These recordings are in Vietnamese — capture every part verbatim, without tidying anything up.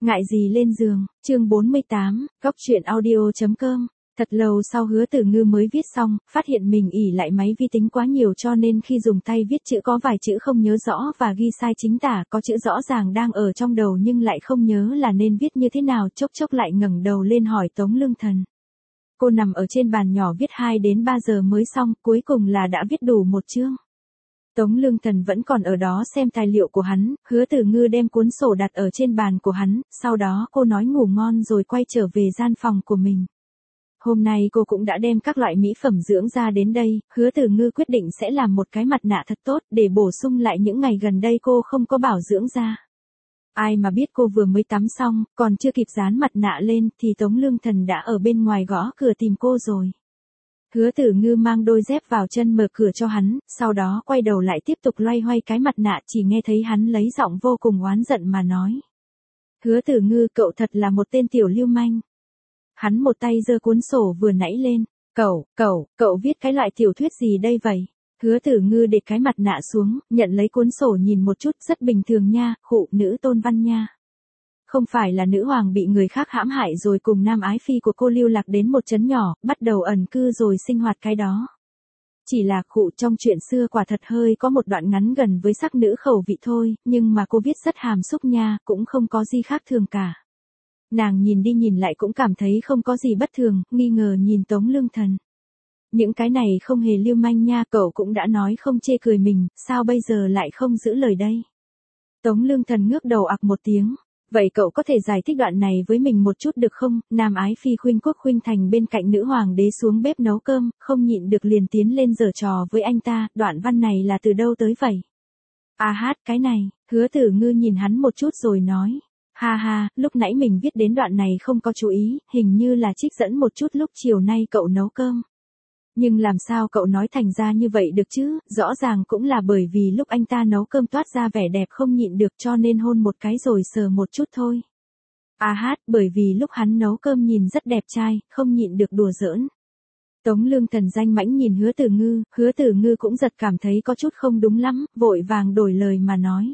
Ngại gì lên giường, chương bốn mươi tám, góc truyện audio chấm com. Thật lâu sau Hứa Tử Ngư mới viết xong, phát hiện mình ỷ lại máy vi tính quá nhiều cho nên khi dùng tay viết chữ có vài chữ không nhớ rõ và ghi sai chính tả, có chữ rõ ràng đang ở trong đầu nhưng lại không nhớ là nên viết như thế nào, chốc chốc lại ngẩng đầu lên hỏi Tống Lương Thần. Cô nằm ở trên bàn nhỏ viết hai đến ba giờ mới xong, cuối cùng là đã viết đủ một chương. Tống Lương Thần vẫn còn ở đó xem tài liệu của hắn, Hứa Tử Ngư đem cuốn sổ đặt ở trên bàn của hắn, sau đó cô nói ngủ ngon rồi quay trở về gian phòng của mình. Hôm nay cô cũng đã đem các loại mỹ phẩm dưỡng da đến đây, Hứa Tử Ngư quyết định sẽ làm một cái mặt nạ thật tốt để bổ sung lại những ngày gần đây cô không có bảo dưỡng da. Ai mà biết cô vừa mới tắm xong, còn chưa kịp dán mặt nạ lên thì Tống Lương Thần đã ở bên ngoài gõ cửa tìm cô rồi. Hứa Tử Ngư mang đôi dép vào chân mở cửa cho hắn, sau đó quay đầu lại tiếp tục loay hoay cái mặt nạ, chỉ nghe thấy hắn lấy giọng vô cùng oán giận mà nói. Hứa Tử Ngư, cậu thật là một tên tiểu lưu manh. Hắn một tay giơ cuốn sổ vừa nãy lên. Cậu, cậu, cậu viết cái loại tiểu thuyết gì đây vậy? Hứa Tử Ngư để cái mặt nạ xuống, nhận lấy cuốn sổ nhìn một chút, rất bình thường nha, khụ nữ tôn văn nha. Không phải là nữ hoàng bị người khác hãm hại rồi cùng nam ái phi của cô lưu lạc đến một trấn nhỏ, bắt đầu ẩn cư rồi sinh hoạt cái đó. Chỉ là khụ trong chuyện xưa quả thật hơi có một đoạn ngắn gần với sắc nữ khẩu vị thôi, nhưng mà cô viết rất hàm xúc nha, cũng không có gì khác thường cả. Nàng nhìn đi nhìn lại cũng cảm thấy không có gì bất thường, nghi ngờ nhìn Tống Lương Thần. Những cái này không hề lưu manh nha, cậu cũng đã nói không chê cười mình, sao bây giờ lại không giữ lời đây? Tống Lương Thần ngước đầu ặc một tiếng. Vậy cậu có thể giải thích đoạn này với mình một chút được không? Nam ái phi khuynh quốc khuynh thành bên cạnh nữ hoàng đế xuống bếp nấu cơm, không nhịn được liền tiến lên giở trò với anh ta, đoạn văn này là từ đâu tới vậy? À hát, cái này, Hứa Tử Ngư nhìn hắn một chút rồi nói. Ha ha, lúc nãy mình viết đến đoạn này không có chú ý, hình như là trích dẫn một chút lúc chiều nay cậu nấu cơm. Nhưng làm sao cậu nói thành ra như vậy được chứ, rõ ràng cũng là bởi vì lúc anh ta nấu cơm toát ra vẻ đẹp không nhịn được cho nên hôn một cái rồi sờ một chút thôi. À hát, bởi vì lúc hắn nấu cơm nhìn rất đẹp trai, không nhịn được đùa giỡn. Tống Lương Thần danh mãnh nhìn Hứa Tử Ngư, Hứa Tử Ngư cũng giật cảm thấy có chút không đúng lắm, vội vàng đổi lời mà nói.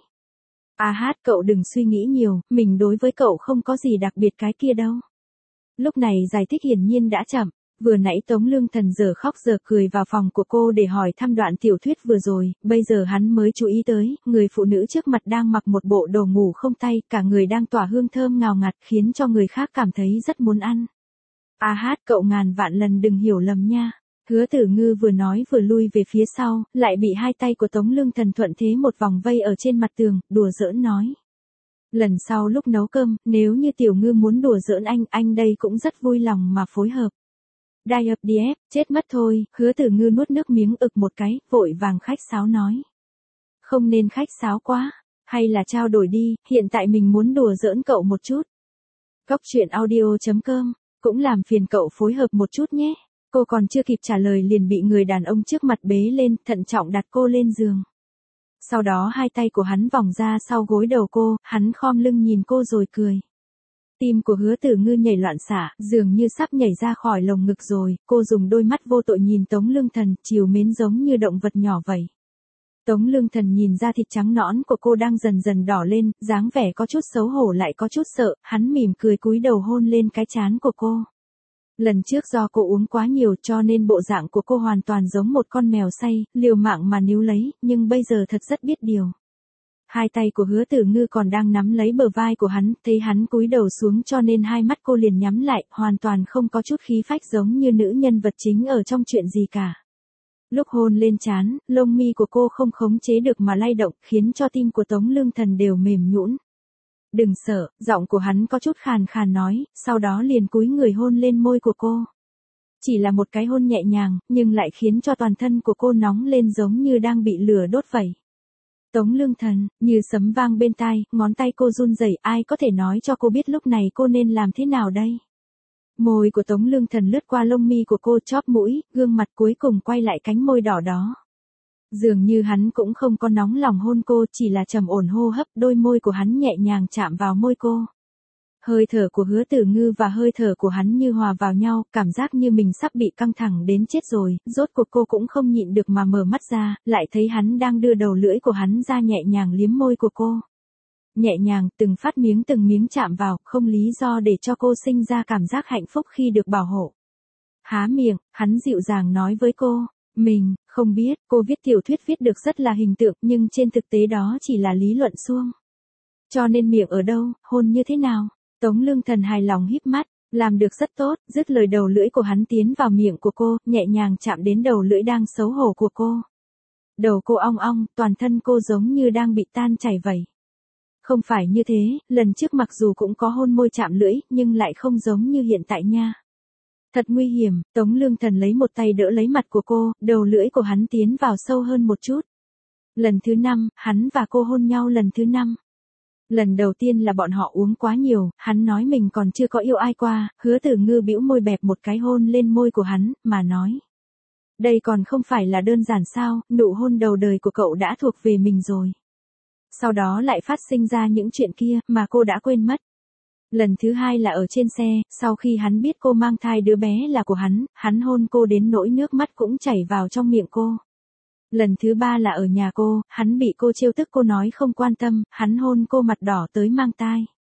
À hát, cậu đừng suy nghĩ nhiều, mình đối với cậu không có gì đặc biệt cái kia đâu. Lúc này giải thích hiển nhiên đã chậm. Vừa nãy Tống Lương Thần giờ khóc giờ cười vào phòng của cô để hỏi thăm đoạn tiểu thuyết vừa rồi, bây giờ hắn mới chú ý tới, người phụ nữ trước mặt đang mặc một bộ đồ ngủ không tay, cả người đang tỏa hương thơm ngào ngạt khiến cho người khác cảm thấy rất muốn ăn. À hát, cậu ngàn vạn lần đừng hiểu lầm nha. Hứa Tử Ngư vừa nói vừa lui về phía sau, lại bị hai tay của Tống Lương Thần thuận thế một vòng vây ở trên mặt tường, đùa giỡn nói. Lần sau lúc nấu cơm, nếu như Tiểu Ngư muốn đùa giỡn anh, anh đây cũng rất vui lòng mà phối hợp. Đai ập đi ép, chết mất thôi, Hứa Tử Ngư nuốt nước miếng ực một cái, vội vàng khách sáo nói. Không nên khách sáo quá, hay là trao đổi đi, hiện tại mình muốn đùa giỡn cậu một chút. Góc truyện audio chấm com, cũng làm phiền cậu phối hợp một chút nhé. Cô còn chưa kịp trả lời liền bị người đàn ông trước mặt bế lên, thận trọng đặt cô lên giường. Sau đó hai tay của hắn vòng ra sau gối đầu cô, hắn khom lưng nhìn cô rồi cười. Tim của Hứa Tử Ngư nhảy loạn xạ, dường như sắp nhảy ra khỏi lồng ngực rồi, cô dùng đôi mắt vô tội nhìn Tống Lương Thần, trìu mến giống như động vật nhỏ vậy. Tống Lương Thần nhìn ra thịt trắng nõn của cô đang dần dần đỏ lên, dáng vẻ có chút xấu hổ lại có chút sợ, hắn mỉm cười cúi đầu hôn lên cái trán của cô. Lần trước do cô uống quá nhiều cho nên bộ dạng của cô hoàn toàn giống một con mèo say, liều mạng mà níu lấy, nhưng bây giờ thật rất biết điều. Hai tay của Hứa Tử Ngư còn đang nắm lấy bờ vai của hắn, thấy hắn cúi đầu xuống cho nên hai mắt cô liền nhắm lại, hoàn toàn không có chút khí phách giống như nữ nhân vật chính ở trong chuyện gì cả. Lúc hôn lên trán, lông mi của cô không khống chế được mà lay động, khiến cho tim của Tống Lương Thần đều mềm nhũn. Đừng sợ, giọng của hắn có chút khàn khàn nói, sau đó liền cúi người hôn lên môi của cô. Chỉ là một cái hôn nhẹ nhàng, nhưng lại khiến cho toàn thân của cô nóng lên giống như đang bị lửa đốt vậy. Tống Lương Thần, như sấm vang bên tai, ngón tay cô run rẩy, ai có thể nói cho cô biết lúc này cô nên làm thế nào đây? Môi của Tống Lương Thần lướt qua lông mi của cô, chóp mũi, gương mặt cuối cùng quay lại cánh môi đỏ đó. Dường như hắn cũng không có nóng lòng hôn cô, chỉ là trầm ổn hô hấp, đôi môi của hắn nhẹ nhàng chạm vào môi cô. Hơi thở của Hứa Tử Ngư và hơi thở của hắn như hòa vào nhau, cảm giác như mình sắp bị căng thẳng đến chết rồi, rốt cuộc cô cũng không nhịn được mà mở mắt ra, lại thấy hắn đang đưa đầu lưỡi của hắn ra nhẹ nhàng liếm môi của cô. nhẹ nhàng, từng phát miếng từng miếng chạm vào, không lý do để cho cô sinh ra cảm giác hạnh phúc khi được bảo hộ. Há miệng, hắn dịu dàng nói với cô, mình, không biết, cô viết tiểu thuyết viết được rất là hình tượng nhưng trên thực tế đó chỉ là lý luận suông. Cho nên miệng ở đâu, hôn như thế nào? Tống Lương Thần hài lòng híp mắt, làm được rất tốt, dứt lời đầu lưỡi của hắn tiến vào miệng của cô, nhẹ nhàng chạm đến đầu lưỡi đang xấu hổ của cô. Đầu cô ong ong, toàn thân cô giống như đang bị tan chảy vậy. Không phải như thế, lần trước mặc dù cũng có hôn môi chạm lưỡi, nhưng lại không giống như hiện tại nha. Thật nguy hiểm, Tống Lương Thần lấy một tay đỡ lấy mặt của cô, đầu lưỡi của hắn tiến vào sâu hơn một chút. Lần thứ năm, hắn và cô hôn nhau lần thứ năm. Lần đầu tiên là bọn họ uống quá nhiều, hắn nói mình còn chưa có yêu ai qua, Hứa Tử Ngư bĩu môi bẹp một cái hôn lên môi của hắn, mà nói. Đây còn không phải là đơn giản sao, nụ hôn đầu đời của cậu đã thuộc về mình rồi. Sau đó lại phát sinh ra những chuyện kia, mà cô đã quên mất. Lần thứ hai là ở trên xe, sau khi hắn biết cô mang thai đứa bé là của hắn, hắn hôn cô đến nỗi nước mắt cũng chảy vào trong miệng cô. Lần thứ ba là ở nhà cô, hắn bị cô trêu tức cô nói không quan tâm, hắn hôn cô mặt đỏ tới mang tai.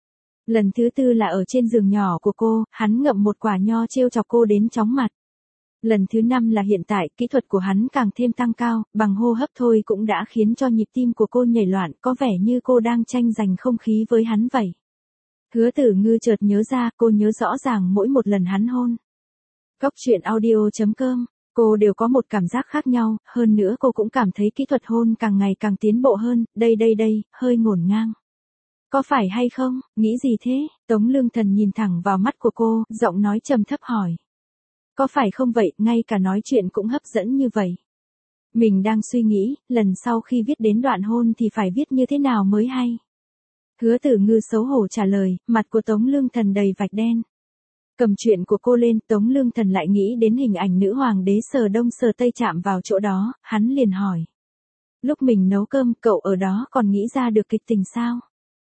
Lần thứ tư là ở trên giường nhỏ của cô, hắn ngậm một quả nho trêu chọc cô đến chóng mặt. Lần thứ năm là hiện tại, kỹ thuật của hắn càng thêm tăng cao, bằng hô hấp thôi cũng đã khiến cho nhịp tim của cô nhảy loạn, có vẻ như cô đang tranh giành không khí với hắn vậy. Hứa Tử Ngư chợt nhớ ra, cô nhớ rõ ràng mỗi một lần hắn hôn. Cóc truyện audio chấm com, cô đều có một cảm giác khác nhau, hơn nữa cô cũng cảm thấy kỹ thuật hôn càng ngày càng tiến bộ hơn, đây đây đây, hơi ngổn ngang. Có phải hay không, nghĩ gì thế? Tống Lương Thần nhìn thẳng vào mắt của cô, giọng nói trầm thấp hỏi. Có phải không vậy, ngay cả nói chuyện cũng hấp dẫn như vậy. Mình đang suy nghĩ, lần sau khi viết đến đoạn hôn thì phải viết như thế nào mới hay. Hứa Tử Ngư xấu hổ trả lời, mặt của Tống Lương Thần đầy vạch đen. Cầm chuyện của cô lên, Tống Lương Thần lại nghĩ đến hình ảnh nữ hoàng đế sờ đông sờ tây chạm vào chỗ đó, hắn liền hỏi. Lúc mình nấu cơm, cậu ở đó còn nghĩ ra được kịch tình sao?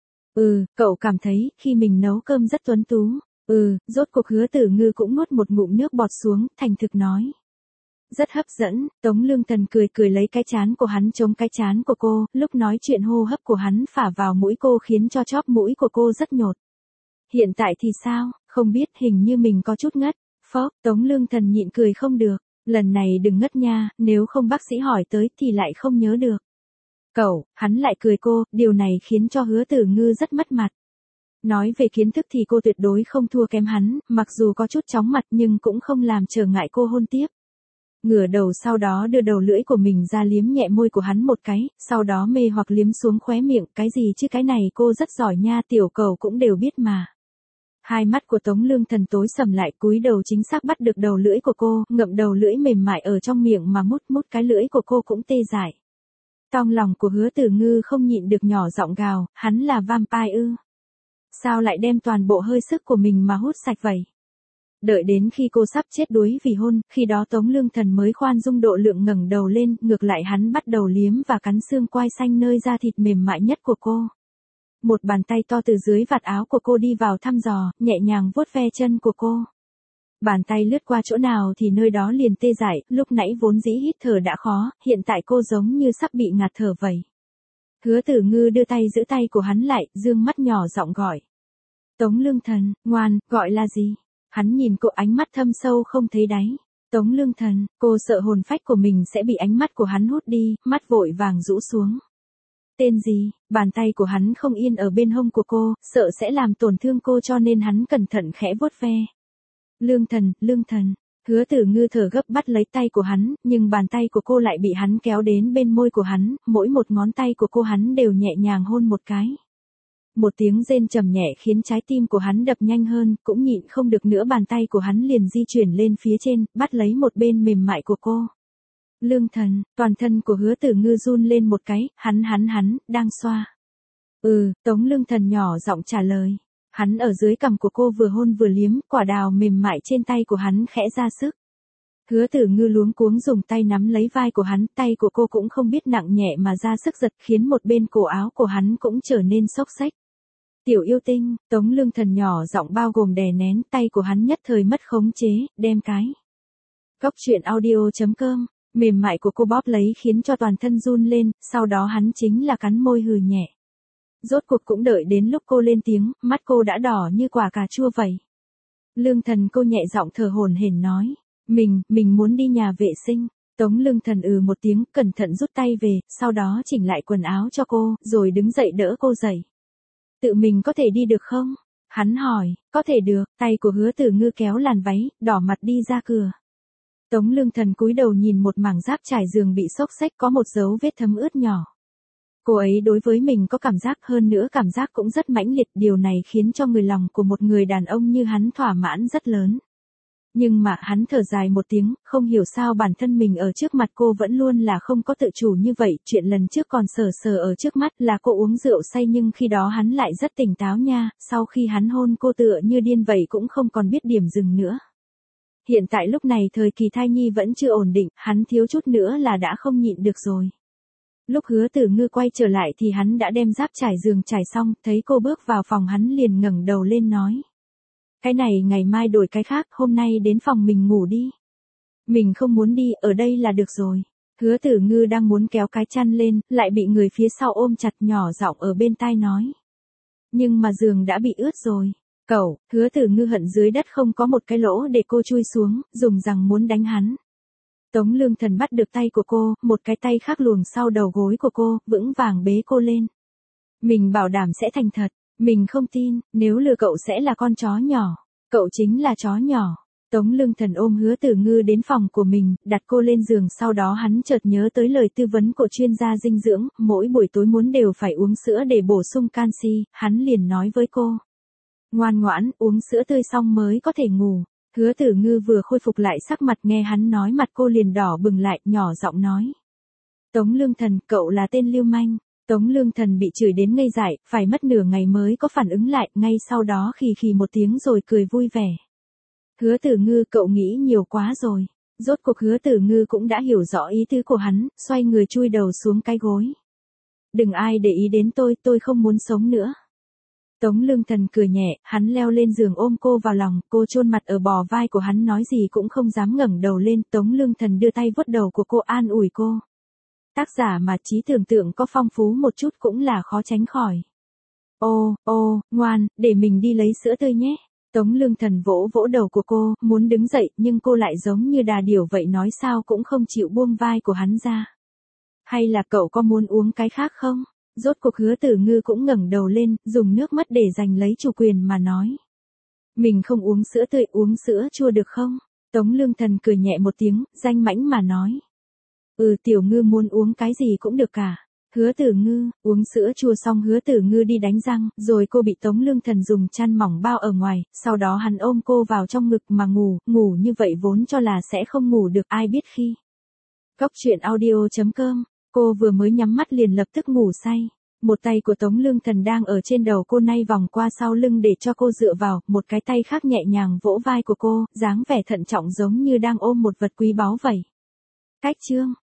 Ừ, cậu cảm thấy, khi mình nấu cơm rất tuấn tú. Ừ, rốt cuộc Hứa Tử Ngư cũng nuốt một ngụm nước bọt xuống, thành thực nói. Rất hấp dẫn, Tống Lương Thần cười cười lấy cái trán của hắn chống cái trán của cô, lúc nói chuyện hô hấp của hắn phả vào mũi cô khiến cho chóp mũi của cô rất nhột. Hiện tại thì sao, không biết, hình như mình có chút ngất. Phó, Tống Lương Thần nhịn cười không được, lần này đừng ngất nha, nếu không bác sĩ hỏi tới thì lại không nhớ được. Cậu, hắn lại cười cô, điều này khiến cho Hứa Tử Ngư rất mất mặt. Nói về kiến thức thì cô tuyệt đối không thua kém hắn, mặc dù có chút chóng mặt nhưng cũng không làm trở ngại cô hôn tiếp. Ngửa đầu sau đó đưa đầu lưỡi của mình ra liếm nhẹ môi của hắn một cái, sau đó mê hoặc liếm xuống khóe miệng, cái gì chứ cái này cô rất giỏi nha, tiểu cầu cũng đều biết mà. Hai mắt của Tống Lương Thần tối sầm lại, cúi đầu chính xác bắt được đầu lưỡi của cô, ngậm đầu lưỡi mềm mại ở trong miệng mà mút mút cái lưỡi của cô cũng tê dại. Trong lòng của Hứa Tử Ngư không nhịn được nhỏ giọng gào, hắn là vampire ư? Sao lại đem toàn bộ hơi sức của mình mà hút sạch vậy? Đợi đến khi cô sắp chết đuối vì hôn, khi đó Tống Lương Thần mới khoan dung độ lượng ngẩng đầu lên, ngược lại hắn bắt đầu liếm và cắn xương quai xanh nơi da thịt mềm mại nhất của cô. Một bàn tay to từ dưới vạt áo của cô đi vào thăm dò, nhẹ nhàng vuốt ve chân của cô. Bàn tay lướt qua chỗ nào thì nơi đó liền tê dại, lúc nãy vốn dĩ hít thở đã khó, hiện tại cô giống như sắp bị ngạt thở vậy. Hứa Tử Ngư đưa tay giữ tay của hắn lại, dương mắt nhỏ giọng gọi. Tống Lương Thần, ngoan, gọi là gì? Hắn nhìn cô ánh mắt thâm sâu không thấy đáy. Tống Lương Thần, cô sợ hồn phách của mình sẽ bị ánh mắt của hắn hút đi, mắt vội vàng rũ xuống. Tên gì? Bàn tay của hắn không yên ở bên hông của cô, sợ sẽ làm tổn thương cô cho nên hắn cẩn thận khẽ vuốt ve. Lương Thần, Lương Thần. Hứa Tử Ngư thở gấp bắt lấy tay của hắn, nhưng bàn tay của cô lại bị hắn kéo đến bên môi của hắn, mỗi một ngón tay của cô hắn đều nhẹ nhàng hôn một cái. Một tiếng rên trầm nhẹ khiến trái tim của hắn đập nhanh hơn, cũng nhịn không được nữa, bàn tay của hắn liền di chuyển lên phía trên, bắt lấy một bên mềm mại của cô. Lương Thần, toàn thân của Hứa Tử Ngư run lên một cái, hắn hắn hắn, đang xoa. Ừ, Tống Lương Thần nhỏ giọng trả lời. Hắn ở dưới cằm của cô vừa hôn vừa liếm, quả đào mềm mại trên tay của hắn khẽ ra sức. Hứa Tử Ngư luống cuống dùng tay nắm lấy vai của hắn, tay của cô cũng không biết nặng nhẹ mà ra sức giật khiến một bên cổ áo của hắn cũng trở nên xốc xếch. Tiểu yêu tinh, Tống Lương Thần nhỏ giọng bao gồm đè nén, tay của hắn nhất thời mất khống chế, đem cái. Cóc truyện audio chấm com, mềm mại của cô bóp lấy khiến cho toàn thân run lên, sau đó hắn chính là cắn môi hừ nhẹ. Rốt cuộc cũng đợi đến lúc cô lên tiếng, mắt cô đã đỏ như quả cà chua vậy. Lương Thần, cô nhẹ giọng thở hổn hển nói. Mình, mình muốn đi nhà vệ sinh. Tống Lương Thần ừ một tiếng, cẩn thận rút tay về, sau đó chỉnh lại quần áo cho cô, rồi đứng dậy đỡ cô dậy. Tự mình có thể đi được không? Hắn hỏi. Có thể được. Tay của Hứa Tử Ngư kéo làn váy, đỏ mặt đi ra cửa. Tống Lương Thần cúi đầu nhìn một mảng giáp trải giường bị xốc xếch có một dấu vết thấm ướt nhỏ. Cô ấy đối với mình có cảm giác, hơn nữa cảm giác cũng rất mãnh liệt, điều này khiến cho người lòng của một người đàn ông như hắn thỏa mãn rất lớn. Nhưng mà hắn thở dài một tiếng, không hiểu sao bản thân mình ở trước mặt cô vẫn luôn là không có tự chủ như vậy, chuyện lần trước còn sờ sờ ở trước mắt là cô uống rượu say nhưng khi đó hắn lại rất tỉnh táo nha, sau khi hắn hôn cô tựa như điên vậy cũng không còn biết điểm dừng nữa. Hiện tại lúc này thời kỳ thai nhi vẫn chưa ổn định, hắn thiếu chút nữa là đã không nhịn được rồi. Lúc Hứa Tử Ngư quay trở lại thì hắn đã đem giáp trải giường trải xong, thấy cô bước vào phòng hắn liền ngẩng đầu lên nói. Cái này ngày mai đổi cái khác, hôm nay đến phòng mình ngủ đi. Mình không muốn đi, ở đây là được rồi. Hứa Tử Ngư đang muốn kéo cái chăn lên, lại bị người phía sau ôm chặt, nhỏ giọng ở bên tai nói. Nhưng mà giường đã bị ướt rồi. Cậu, Hứa Tử Ngư hận dưới đất không có một cái lỗ để cô chui xuống, dùng rằng muốn đánh hắn. Tống Lương Thần bắt được tay của cô, một cái tay khác luồn sau đầu gối của cô, vững vàng bế cô lên. Mình bảo đảm sẽ thành thật, mình không tin, nếu lừa cậu sẽ là con chó nhỏ. Cậu chính là chó nhỏ. Tống Lương Thần ôm Hứa Tử Ngư đến phòng của mình, đặt cô lên giường, sau đó hắn chợt nhớ tới lời tư vấn của chuyên gia dinh dưỡng, mỗi buổi tối muốn đều phải uống sữa để bổ sung canxi, hắn liền nói với cô. Ngoan ngoãn, uống sữa tươi xong mới có thể ngủ. Hứa Tử Ngư vừa khôi phục lại sắc mặt, nghe hắn nói mặt cô liền đỏ bừng lại, nhỏ giọng nói. Tống Lương Thần, cậu là tên lưu manh. Tống Lương Thần bị chửi đến ngây dại, phải mất nửa ngày mới có phản ứng lại, ngay sau đó khì khì một tiếng rồi cười vui vẻ. Hứa Tử Ngư, cậu nghĩ nhiều quá rồi. Rốt cuộc Hứa Tử Ngư cũng đã hiểu rõ ý tứ của hắn, xoay người chui đầu xuống cái gối. Đừng ai để ý đến tôi, tôi không muốn sống nữa. Tống Lương Thần cười nhẹ, hắn leo lên giường ôm cô vào lòng, cô chôn mặt ở bò vai của hắn nói gì cũng không dám ngẩng đầu lên, Tống Lương Thần đưa tay vuốt đầu của cô an ủi cô. Tác giả mà trí tưởng tượng có phong phú một chút cũng là khó tránh khỏi. Ô, ô, ngoan, để mình đi lấy sữa tươi nhé. Tống Lương Thần vỗ vỗ đầu của cô, muốn đứng dậy, nhưng cô lại giống như đà điểu vậy nói sao cũng không chịu buông vai của hắn ra. Hay là cậu có muốn uống cái khác không? Rốt cuộc Hứa Tử Ngư cũng ngẩng đầu lên, dùng nước mắt để giành lấy chủ quyền mà nói. Mình không uống sữa tươi, uống sữa chua được không? Tống Lương Thần cười nhẹ một tiếng, danh mãnh mà nói. Ừ, Tiểu Ngư muốn uống cái gì cũng được cả. Hứa Tử Ngư, uống sữa chua xong Hứa Tử Ngư đi đánh răng, rồi cô bị Tống Lương Thần dùng chăn mỏng bao ở ngoài, sau đó hắn ôm cô vào trong ngực mà ngủ, ngủ như vậy vốn cho là sẽ không ngủ được, ai biết khi. Cốc truyện audio chấm com, cô vừa mới nhắm mắt liền lập tức ngủ say. Một tay của Tống Lương Thần đang ở trên đầu cô nay vòng qua sau lưng để cho cô dựa vào, một cái tay khác nhẹ nhàng vỗ vai của cô, dáng vẻ thận trọng giống như đang ôm một vật quý báu vậy. Cách chương